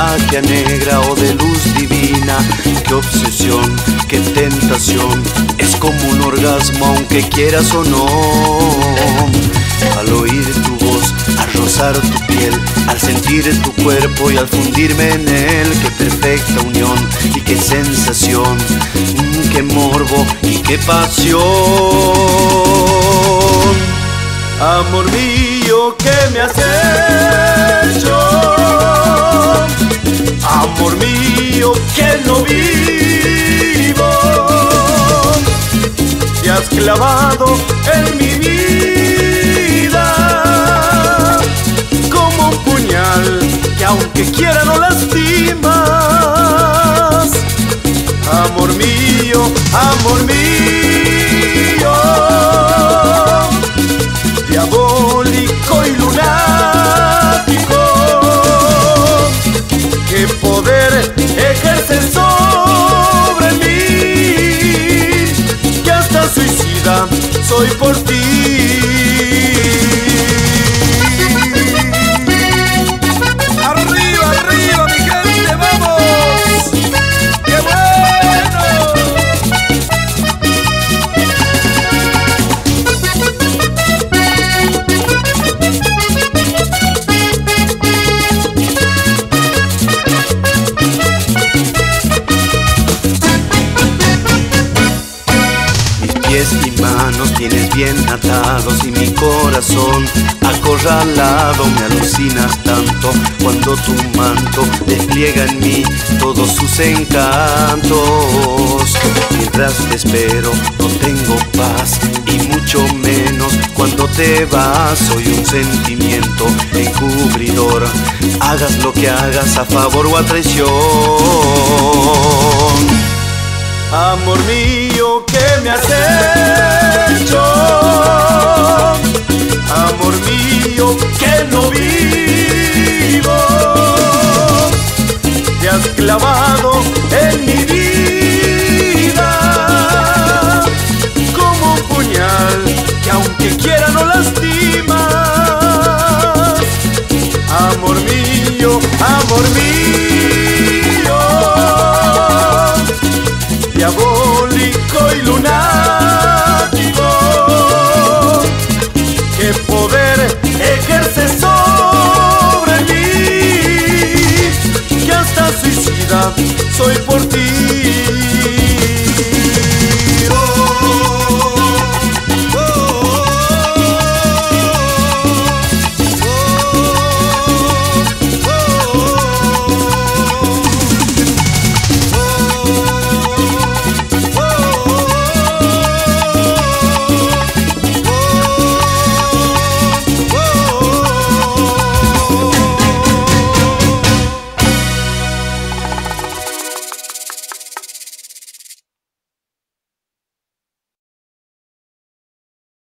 magia negra o de luz divina. Qué obsesión, qué tentación, es como un orgasmo aunque quieras o no. Al oír tu voz, al rozar tu piel, al sentir tu cuerpo y al fundirme en él. Qué perfecta unión y qué sensación, qué morbo y qué pasión. Amor mío, ¿qué me has hecho? Amor mío, que no vivo. Te has clavado en mi vida como un puñal que aunque quiera no lastimas. Amor mío, diabólico y lunático, qué poder ejerces sobre mí, que hasta suicida soy por ti. Arriba, arriba, mi gente, vamos. ¡Qué bueno! Pies y manos tienes bien atados y mi corazón acorralado. Me alucinas tanto cuando tu manto despliega en mí todos sus encantos. Mientras te espero no tengo paz y mucho menos cuando te vas. Soy un sentimiento encubridor, hagas lo que hagas a favor o a traición. Amor mío, ¿qué me has hecho? Amor mío, que no vivo. Te has clavado en mi vida como un puñal que aunque quiera no lastimas. Amor mío, amor mío.